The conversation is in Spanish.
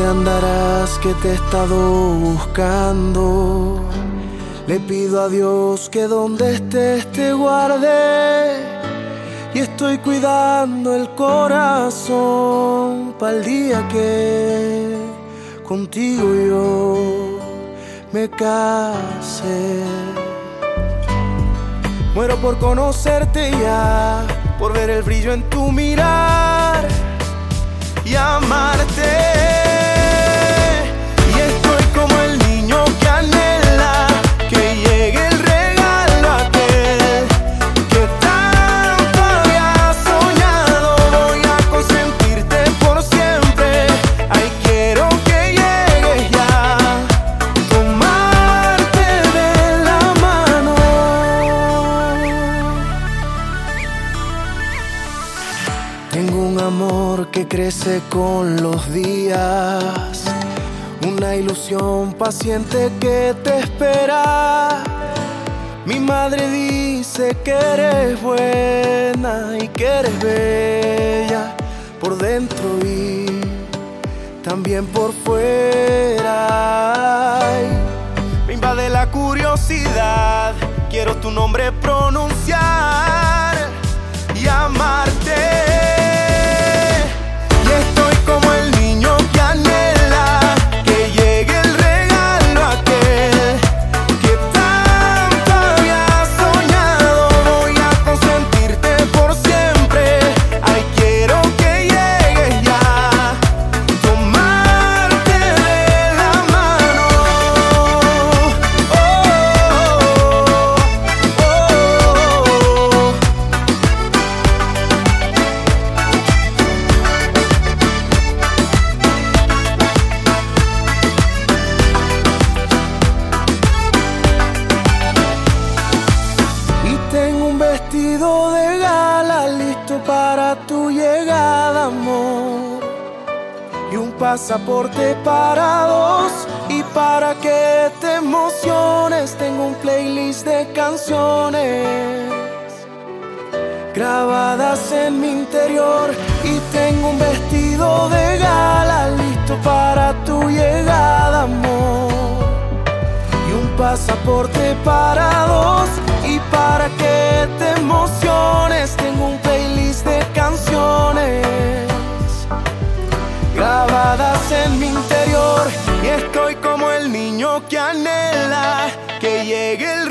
andarás que te he estado buscando? Le pido a Dios que donde estés te guarde, y estoy cuidando el corazón para el día que contigo yo me case. Muero por conocerte ya, por ver el brillo en tu mirar y amarte. Y estoy como el niño que anhela que llegue el regalo aquel que tanto había soñado. Voy a consentirte por siempre. Ay, quiero que llegues ya, tomarte de la mano. Tengo un amor que crece con los días, una ilusión paciente que te espera. Mi madre dice que eres buena y que eres bella por dentro y también por fuera. Ay, me invade la curiosidad, quiero tu nombre pronunciar y amarte. Y estoy como el niño que anhela que llegue el regalo aquel que tanto había soñado. Voy a consentirte por siempre. Ay, quiero que llegues ya, tomarte de la mano. Oh, oh, oh, oh. Y tengo un vestido de gala listo para tu llegada, amor, y un pasaporte para dos. Y para que te emociones, tengo un playlist de canciones grabadas en mi interior. Y tengo un vestido de gala listo para tu llegada, amor, y un pasaporte para dos. Y para que te emociones, tengo un playlist de canciones grabadas en mi interior. Y estoy como el niño que anhela que llegue el